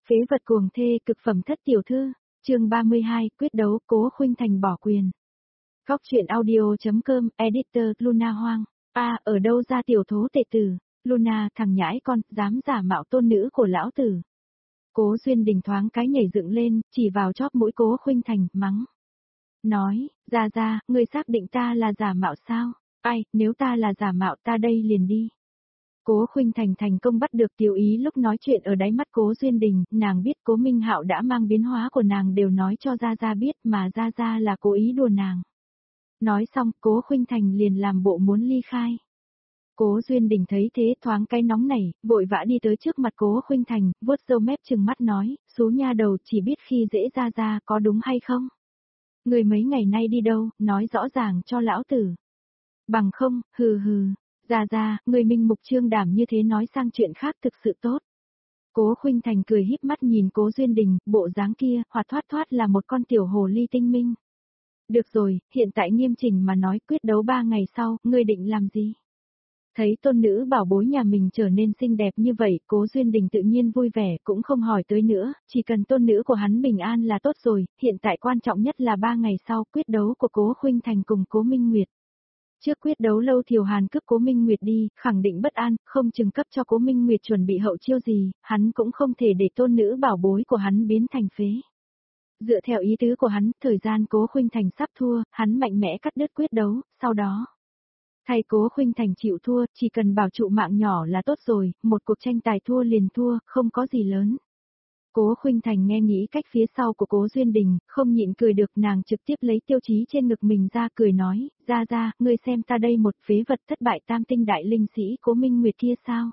Phế vật cuồng thê cực phẩm thất tiểu thư, chương 32, quyết đấu, Cố Khuynh Thành bỏ quyền. Góc truyện audio.com, editor, Luna Hoang. Ở đâu ra tiểu thố tệ tử, Luna thằng nhãi con, dám giả mạo tôn nữ của lão tử. Cố Duyên Đình thoáng cái nhảy dựng lên, chỉ vào chóp mũi Cố Khuynh Thành, mắng. Nói, ra, ngươi xác định ta là giả mạo sao? Nếu ta là giả mạo ta đây liền đi. Cố Khuynh Thành thành công bắt được Tiểu Ý lúc nói chuyện ở đáy mắt Cố Duyên Đình, nàng biết Cố Minh Hạo đã mang biến hóa của nàng đều nói cho Gia biết mà Gia là cố ý đùa nàng. Nói xong, Cố Khuynh Thành liền làm bộ muốn ly khai. Cố Duyên Đình thấy thế thoáng cái nóng nảy, vội vã đi tới trước mặt Cố Khuynh Thành, vuốt râu mép trừng mắt nói, số nha đầu chỉ biết khi dễ Gia có đúng hay không? Người mấy ngày nay đi đâu, nói rõ ràng cho lão tử. Bằng không, hừ. Ra, người minh mục trương đảm như thế nói sang chuyện khác thực sự tốt. Cố Khuynh Thành cười híp mắt nhìn Cố Duyên Đình, bộ dáng kia, hoạt thoát là một con tiểu hồ ly tinh minh. Được rồi, hiện tại nghiêm chỉnh mà nói quyết đấu 3 ngày sau, ngươi định làm gì? Thấy tôn nữ bảo bối nhà mình trở nên xinh đẹp như vậy, Cố Duyên Đình tự nhiên vui vẻ, cũng không hỏi tới nữa, chỉ cần tôn nữ của hắn bình an là tốt rồi, hiện tại quan trọng nhất là 3 ngày sau quyết đấu của Cố Khuynh Thành cùng Cố Minh Nguyệt. Trước quyết đấu Lâu Thiều Hàn cướp Cố Minh Nguyệt đi, khẳng định bất an, không chừng cấp cho Cố Minh Nguyệt chuẩn bị hậu chiêu gì, hắn cũng không thể để tôn nữ bảo bối của hắn biến thành phế. Dựa theo ý tứ của hắn, thời gian Cố Khuynh Thành sắp thua, hắn mạnh mẽ cắt đứt quyết đấu, sau đó thay Cố Khuynh Thành chịu thua, chỉ cần bảo trụ mạng nhỏ là tốt rồi, một cuộc tranh tài thua liền thua, không có gì lớn. Cố Khuynh Thành nghe nghĩ cách phía sau của Cố Duyên Đình, không nhịn cười được, nàng trực tiếp lấy tiêu chí trên ngực mình ra cười nói, ra, ngươi xem ta đây một phế vật thất bại tam tinh đại linh sĩ Cố Minh Nguyệt kia sao?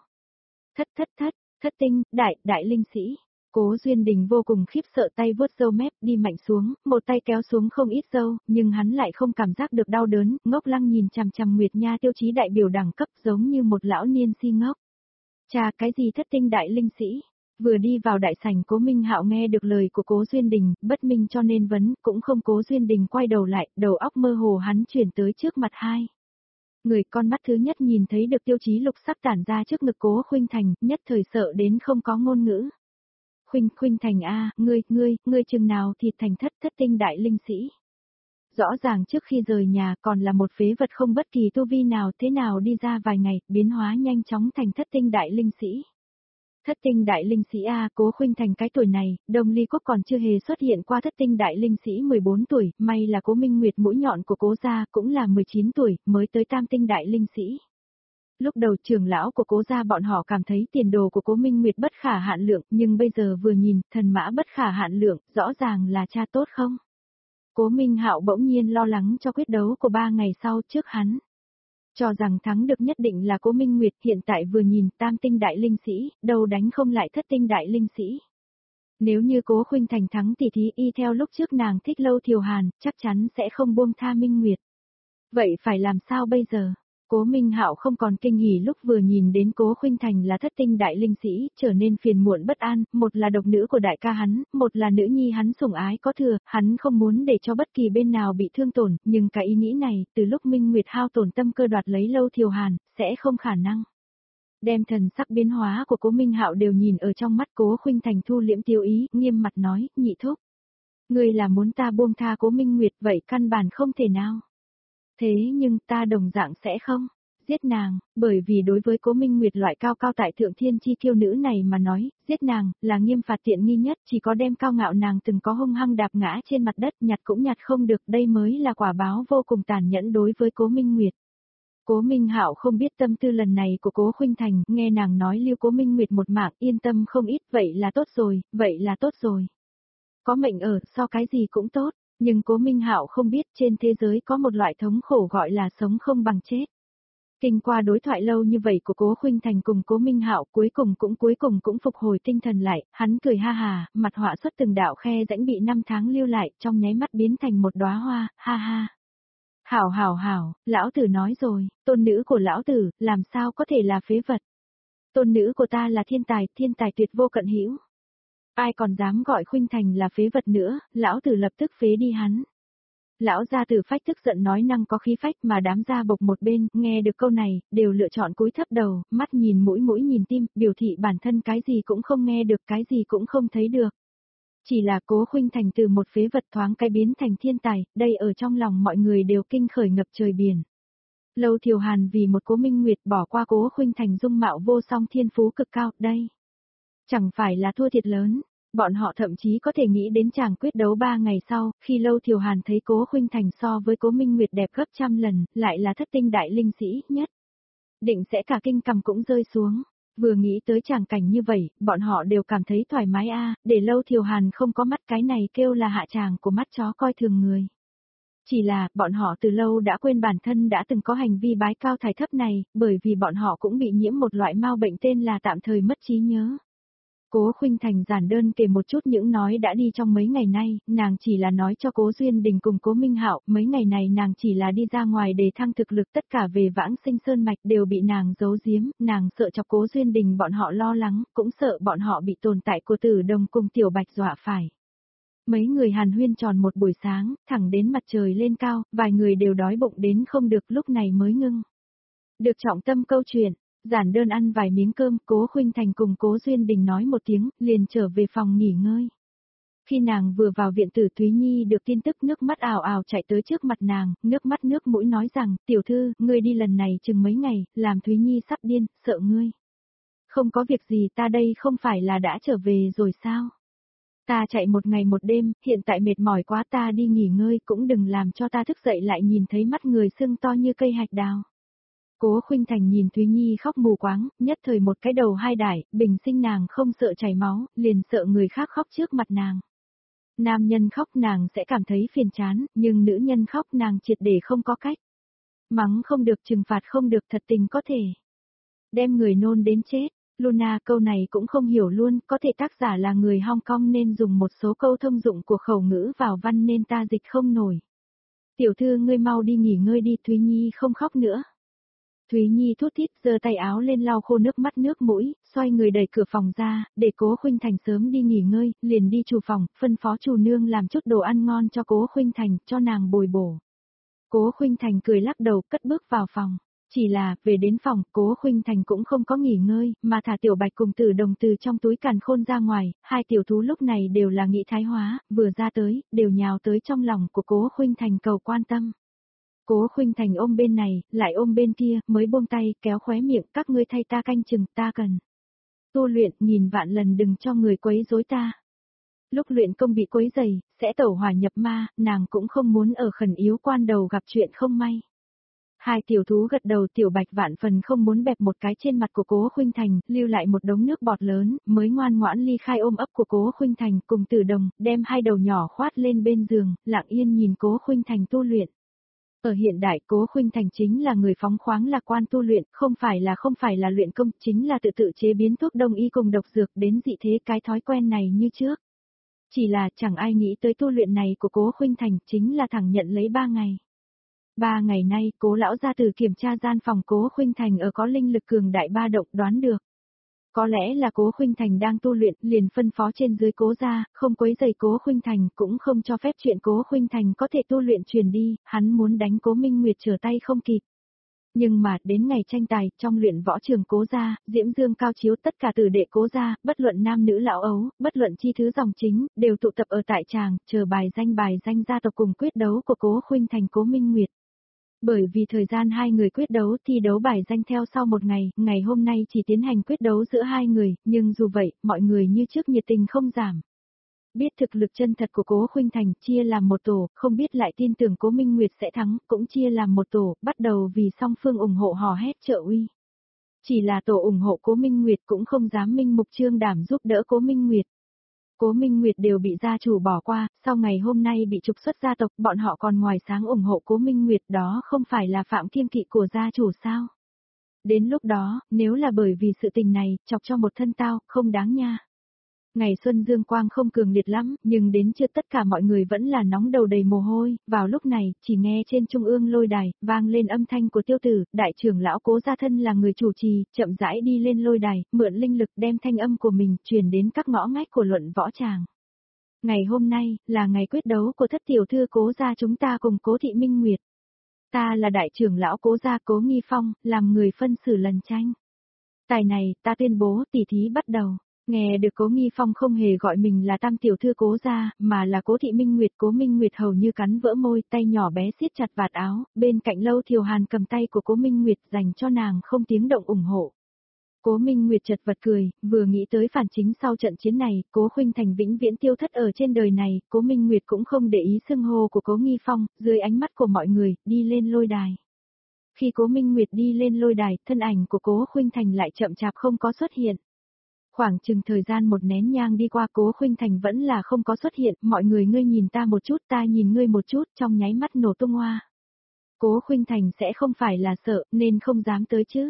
Thất tinh, đại linh sĩ. Cố Duyên Đình vô cùng khiếp sợ, tay vuốt râu mép đi mạnh xuống, một tay kéo xuống không ít râu, nhưng hắn lại không cảm giác được đau đớn, ngốc lăng nhìn chằm Nguyệt Nha tiêu chí đại biểu đẳng cấp giống như một lão niên si ngốc. Chà, cái gì thất tinh đại linh sĩ? Vừa đi vào đại sảnh Cố Minh Hạo nghe được lời của Cố Duyên Đình, bất minh cho nên vấn, cũng không. Cố Duyên Đình quay đầu lại, đầu óc mơ hồ hắn chuyển tới trước mặt hai người, con mắt thứ nhất nhìn thấy được tiêu chí lục sắc tản ra trước ngực Cố Khuynh Thành, nhất thời sợ đến không có ngôn ngữ. Khuynh Thành ngươi chừng nào thì thành thất tinh đại linh sĩ. Rõ ràng trước khi rời nhà còn là một phế vật không bất kỳ tu vi nào, thế nào đi ra vài ngày, biến hóa nhanh chóng thành thất tinh đại linh sĩ. Thất tinh đại linh sĩ Cố Khuynh Thành cái tuổi này, Đông Ly Quốc còn chưa hề xuất hiện qua thất tinh đại linh sĩ 14 tuổi, may là Cố Minh Nguyệt mũi nhọn của Cố gia cũng là 19 tuổi, mới tới tam tinh đại linh sĩ. Lúc đầu trưởng lão của Cố gia bọn họ cảm thấy tiền đồ của Cố Minh Nguyệt bất khả hạn lượng, nhưng bây giờ vừa nhìn, thần mã bất khả hạn lượng, rõ ràng là cha tốt không? Cố Minh Hạo bỗng nhiên lo lắng cho quyết đấu của 3 ngày sau, trước hắn cho rằng thắng được nhất định là Cố Minh Nguyệt, hiện tại vừa nhìn tam tinh đại linh sĩ, đâu đánh không lại thất tinh đại linh sĩ. Nếu như Cố Khuynh Thành thắng thì thí y theo lúc trước nàng thích Lâu Thiều Hàn, chắc chắn sẽ không buông tha Minh Nguyệt. Vậy phải làm sao bây giờ? Cố Minh Hạo không còn kinh hỉ lúc vừa nhìn đến Cố Khuynh Thành là thất tinh đại linh sĩ, trở nên phiền muộn bất an, một là độc nữ của đại ca hắn, một là nữ nhi hắn sủng ái có thừa, hắn không muốn để cho bất kỳ bên nào bị thương tổn, nhưng cái ý nghĩ này, từ lúc Minh Nguyệt hao tổn tâm cơ đoạt lấy Lâu Thiều Hàn, sẽ không khả năng. Đem thần sắc biến hóa của Cố Minh Hạo đều nhìn ở trong mắt. Cố Khuynh Thành thu liễm tiêu ý, nghiêm mặt nói, nhị thúc. Ngươi là muốn ta buông tha Cố Minh Nguyệt, vậy căn bản không thể nào. Thế nhưng ta đồng dạng sẽ không giết nàng, bởi vì đối với Cố Minh Nguyệt loại cao tại thượng thiên chi kiêu nữ này mà nói, giết nàng là nghiêm phạt tiện nghi nhất, chỉ có đem cao ngạo nàng từng có hung hăng đạp ngã trên mặt đất, nhặt cũng nhặt không được, đây mới là quả báo vô cùng tàn nhẫn đối với Cố Minh Nguyệt. Cố Minh Hạo không biết tâm tư lần này của Cố Khuynh Thành, nghe nàng nói lưu Cố Minh Nguyệt một mạng, yên tâm không ít, vậy là tốt rồi. Có mệnh ở, so cái gì cũng tốt. Nhưng Cố Minh Hạo không biết trên thế giới có một loại thống khổ gọi là sống không bằng chết. Kinh qua đối thoại lâu như vậy của Cố Khuynh Thành cùng Cố Minh Hạo, cuối cùng cũng phục hồi tinh thần lại, hắn cười ha hà, mặt họa xuất từng đạo khe rãnh bị 5 tháng lưu lại, trong nháy mắt biến thành một đóa hoa, ha ha. Hảo, lão tử nói rồi, tôn nữ của lão tử, làm sao có thể là phế vật. Tôn nữ của ta là thiên tài tuyệt vô cận hữu. Ai còn dám gọi Khuynh Thành là phế vật nữa, lão tử lập tức phế đi hắn. Lão gia tử Phách tức giận nói năng có khí phách mà đám gia bộc một bên, nghe được câu này, đều lựa chọn cúi thấp đầu, mắt nhìn mũi mũi nhìn tim, biểu thị bản thân cái gì cũng không nghe được, cái gì cũng không thấy được. Chỉ là Cố Khuynh Thành từ một phế vật thoáng cái biến thành thiên tài, đây ở trong lòng mọi người đều kinh khởi ngập trời biển. Lâu Thiều Hàn vì một Cố Minh Nguyệt bỏ qua Cố Khuynh Thành dung mạo vô song thiên phú cực cao, đây. Chẳng phải là thua thiệt lớn. Bọn họ thậm chí có thể nghĩ đến chàng quyết đấu 3 ngày sau, khi Lâu Thiều Hàn thấy Cố Khuynh Thành so với Cố Minh Nguyệt đẹp gấp trăm lần, lại là thất tinh đại linh sĩ nhất. Định sẽ cả kinh cầm cũng rơi xuống. Vừa nghĩ tới chàng cảnh như vậy, bọn họ đều cảm thấy thoải mái để Lâu Thiều Hàn không có mắt cái này kêu là hạ tràng của mắt chó coi thường người. Chỉ là, bọn họ từ lâu đã quên bản thân đã từng có hành vi bái cao thải thấp này, bởi vì bọn họ cũng bị nhiễm một loại mau bệnh tên là tạm thời mất trí nhớ. Cố Khuynh Thành giản đơn kể một chút những nói đã đi trong mấy ngày nay, nàng chỉ là nói cho Cố Duyên Đình cùng Cố Minh Hạo, mấy ngày này nàng chỉ là đi ra ngoài để thăng thực lực, tất cả về Vãng Sinh Sơn Mạch đều bị nàng giấu giếm, nàng sợ cho Cố Duyên Đình bọn họ lo lắng, cũng sợ bọn họ bị tồn tại của Tử Đồng cùng Tiểu Bạch dọa phải. Mấy người hàn huyên tròn một buổi sáng, thẳng đến mặt trời lên cao, vài người đều đói bụng đến không được, lúc này mới ngưng. Được trọng tâm câu chuyện. Giản đơn ăn vài miếng cơm, Cố Khuynh Thành cùng Cố Duyên Đình nói một tiếng, liền trở về phòng nghỉ ngơi. Khi nàng vừa vào viện tử, Thúy Nhi được tin tức, nước mắt ào ào chạy tới trước mặt nàng, nước mắt nước mũi nói rằng, tiểu thư, ngươi đi lần này chừng mấy ngày, làm Thúy Nhi sắp điên, sợ ngươi. Không có việc gì, ta đây không phải là đã trở về rồi sao? Ta chạy một ngày một đêm, hiện tại mệt mỏi quá, ta đi nghỉ ngơi, cũng đừng làm cho ta thức dậy lại nhìn thấy mắt người sưng to như cây hạch đào. Cố Khuynh Thành nhìn Thúy Nhi khóc mù quáng, nhất thời một cái đầu hai đải, bình sinh nàng không sợ chảy máu, liền sợ người khác khóc trước mặt nàng. Nam nhân khóc nàng sẽ cảm thấy phiền chán, nhưng nữ nhân khóc nàng triệt để không có cách. Mắng không được, trừng phạt không được, thật tình có thể đem người nôn đến chết. Luna câu này cũng không hiểu luôn, có thể tác giả là người Hong Kong nên dùng một số câu thông dụng của khẩu ngữ vào văn nên ta dịch không nổi. Tiểu thư ngươi mau đi nghỉ ngơi đi, Thúy Nhi không khóc nữa. Thúy Nhi thút thít giơ tay áo lên lau khô nước mắt nước mũi, xoay người đẩy cửa phòng ra, để Cố Khuynh Thành sớm đi nghỉ ngơi, liền đi chủ phòng, phân phó chủ nương làm chút đồ ăn ngon cho Cố Khuynh Thành, cho nàng bồi bổ. Cố Khuynh Thành cười lắc đầu, cất bước vào phòng. Chỉ là, về đến phòng, Cố Khuynh Thành cũng không có nghỉ ngơi, mà thả Tiểu Bạch cùng Tử Đồng từ trong túi càn khôn ra ngoài, hai tiểu thú lúc này đều là nghị thái hóa, vừa ra tới, đều nhào tới trong lòng của Cố Khuynh Thành cầu quan tâm. Cố Khuynh Thành ôm bên này, lại ôm bên kia, mới buông tay, kéo khóe miệng, các ngươi thay ta canh chừng, ta cần tu luyện, nghìn vạn lần đừng cho người quấy rối ta. Lúc luyện công bị quấy rầy, sẽ tẩu hỏa nhập ma, nàng cũng không muốn ở khẩn yếu quan đầu gặp chuyện không may. Hai tiểu thú gật đầu, Tiểu Bạch vạn phần không muốn bẹp một cái trên mặt của Cố Khuynh Thành, lưu lại một đống nước bọt lớn, mới ngoan ngoãn ly khai ôm ấp của Cố Khuynh Thành cùng Tử Đồng, đem hai đầu nhỏ khoát lên bên giường, lặng yên nhìn Cố Khuynh Thành tu luyện. Ở hiện đại, Cố Khuynh Thành chính là người phóng khoáng lạc quan tu luyện, không phải là luyện công, chính là tự chế biến thuốc đông y cùng độc dược đến dị thế, cái thói quen này như trước. Chỉ là chẳng ai nghĩ tới tu luyện này của Cố Khuynh Thành chính là thẳng nhận lấy 3 ngày. 3 ngày nay, Cố lão gia tử kiểm tra gian phòng Cố Khuynh Thành ở có linh lực cường đại ba động, đoán được. Có lẽ là Cố Khuynh Thành đang tu luyện, liền phân phó trên dưới Cố gia, không quấy rầy Cố Khuynh Thành, cũng không cho phép chuyện Cố Khuynh Thành có thể tu luyện truyền đi, hắn muốn đánh Cố Minh Nguyệt trở tay không kịp. Nhưng mà, đến ngày tranh tài, trong luyện võ trường Cố gia, Diễm Dương cao chiếu tất cả tử đệ Cố gia, bất luận nam nữ lão ấu, bất luận chi thứ dòng chính, đều tụ tập ở tại tràng, chờ bài danh gia tộc cùng quyết đấu của Cố Khuynh Thành Cố Minh Nguyệt. Bởi vì thời gian hai người quyết đấu, thi đấu bài danh theo sau một ngày, ngày hôm nay chỉ tiến hành quyết đấu giữa hai người, nhưng dù vậy, mọi người như trước nhiệt tình không giảm. Biết thực lực chân thật của Cố Khuynh Thành, chia làm một tổ, không biết lại tin tưởng Cố Minh Nguyệt sẽ thắng, cũng chia làm một tổ, bắt đầu vì song phương ủng hộ hò hét trợ uy. Chỉ là tổ ủng hộ Cố Minh Nguyệt cũng không dám minh mục trương đảm giúp đỡ Cố Minh Nguyệt. Cố Minh Nguyệt đều bị gia chủ bỏ qua, sau ngày hôm nay bị trục xuất gia tộc, bọn họ còn ngoài sáng ủng hộ Cố Minh Nguyệt, đó không phải là phạm kiêng kỵ của gia chủ sao? Đến lúc đó, nếu là bởi vì sự tình này, chọc cho một thân tao, không đáng nha. Ngày xuân dương quang không cường liệt lắm, nhưng đến chưa tất cả mọi người vẫn là nóng đầu đầy mồ hôi, vào lúc này, chỉ nghe trên trung ương lôi đài, vang lên âm thanh của Tiêu Tử, đại trưởng lão Cố gia thân là người chủ trì, chậm rãi đi lên lôi đài, mượn linh lực đem thanh âm của mình truyền đến các ngõ ngách của luận võ tràng. Ngày hôm nay, là ngày quyết đấu của thất tiểu thư Cố gia chúng ta cùng Cố thị Minh Nguyệt. Ta là đại trưởng lão Cố gia Cố Nghi Phong, làm người phân xử lần tranh. Tài này, ta tuyên bố tỷ thí bắt đầu. Nghe được Cố Nghi Phong không hề gọi mình là tam tiểu thư Cố gia, mà là Cố thị Minh Nguyệt. Cố Minh Nguyệt hầu như cắn vỡ môi, tay nhỏ bé siết chặt vạt áo, bên cạnh Lâu Thiều Hàn cầm tay của Cố Minh Nguyệt dành cho nàng không tiếng động ủng hộ. Cố Minh Nguyệt chật vật cười, vừa nghĩ tới phản chính sau trận chiến này, Cố Khuynh Thành vĩnh viễn tiêu thất ở trên đời này, Cố Minh Nguyệt cũng không để ý xưng hô của Cố Nghi Phong, dưới ánh mắt của mọi người, đi lên lôi đài. Khi Cố Minh Nguyệt đi lên lôi đài, thân ảnh của Cố Khuynh Thành lại chậm chạp không có xuất hiện. Khoảng chừng thời gian một nén nhang đi qua, Cố Khuynh Thành vẫn là không có xuất hiện, mọi người ngươi nhìn ta một chút, ta nhìn ngươi một chút, trong nháy mắt nổ tung hoa. Cố Khuynh Thành sẽ không phải là sợ, nên không dám tới chứ.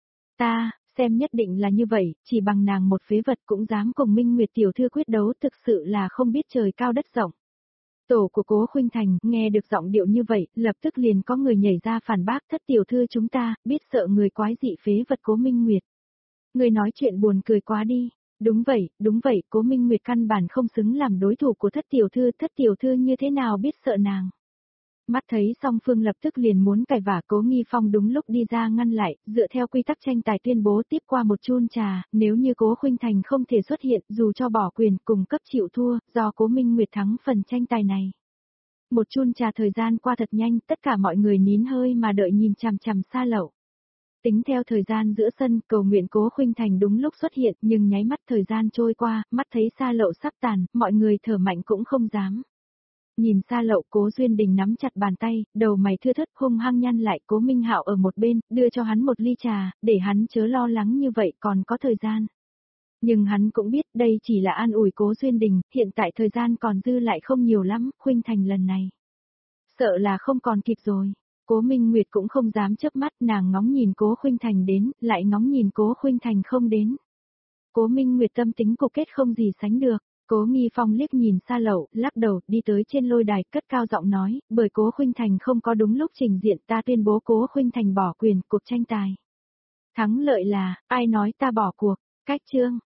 Ta, xem nhất định là như vậy, chỉ bằng nàng một phế vật cũng dám cùng Minh Nguyệt tiểu thư quyết đấu, thực sự là không biết trời cao đất rộng. Tổ của Cố Khuynh Thành, nghe được giọng điệu như vậy, lập tức liền có người nhảy ra phản bác, thất tiểu thư chúng ta, biết sợ người quái dị phế vật Cố Minh Nguyệt. Người nói chuyện buồn cười quá đi. Đúng vậy, Cố Minh Nguyệt căn bản không xứng làm đối thủ của thất tiểu thư như thế nào biết sợ nàng. Mắt thấy song phương lập tức liền muốn cãi vả, Cố Nghi Phong đúng lúc đi ra ngăn lại, dựa theo quy tắc tranh tài tuyên bố tiếp qua một chun trà, nếu như Cố Khuynh Thành không thể xuất hiện, dù cho bỏ quyền cùng cấp chịu thua, do Cố Minh Nguyệt thắng phần tranh tài này. Một chun trà thời gian qua thật nhanh, tất cả mọi người nín hơi mà đợi nhìn chằm chằm Sa Lậu. Tính theo thời gian giữa sân, cầu nguyện Cố Khuynh Thành đúng lúc xuất hiện, nhưng nháy mắt thời gian trôi qua, mắt thấy Sa Lậu sắp tàn, mọi người thở mạnh cũng không dám. Nhìn Sa Lậu, Cố Duyên Đình nắm chặt bàn tay, đầu mày thưa thớt hung hăng nhăn lại, Cố Minh Hạo ở một bên, đưa cho hắn một ly trà, để hắn chớ lo lắng như vậy còn có thời gian. Nhưng hắn cũng biết đây chỉ là an ủi Cố Duyên Đình, hiện tại thời gian còn dư lại không nhiều lắm, Khuynh Thành lần này. Sợ là không còn kịp rồi. Cố Minh Nguyệt cũng không dám chớp mắt, nàng ngóng nhìn Cố Khuynh Thành đến, lại ngóng nhìn Cố Khuynh Thành không đến. Cố Minh Nguyệt tâm tính cục kết không gì sánh được. Cố Nghi Phong liếc nhìn Sa Lậu, lắc đầu, đi tới trên lôi đài, cất cao giọng nói, bởi Cố Khuynh Thành không có đúng lúc trình diện, ta tuyên bố Cố Khuynh Thành bỏ quyền cuộc tranh tài. Thắng lợi là, ai nói ta bỏ cuộc, cách chương.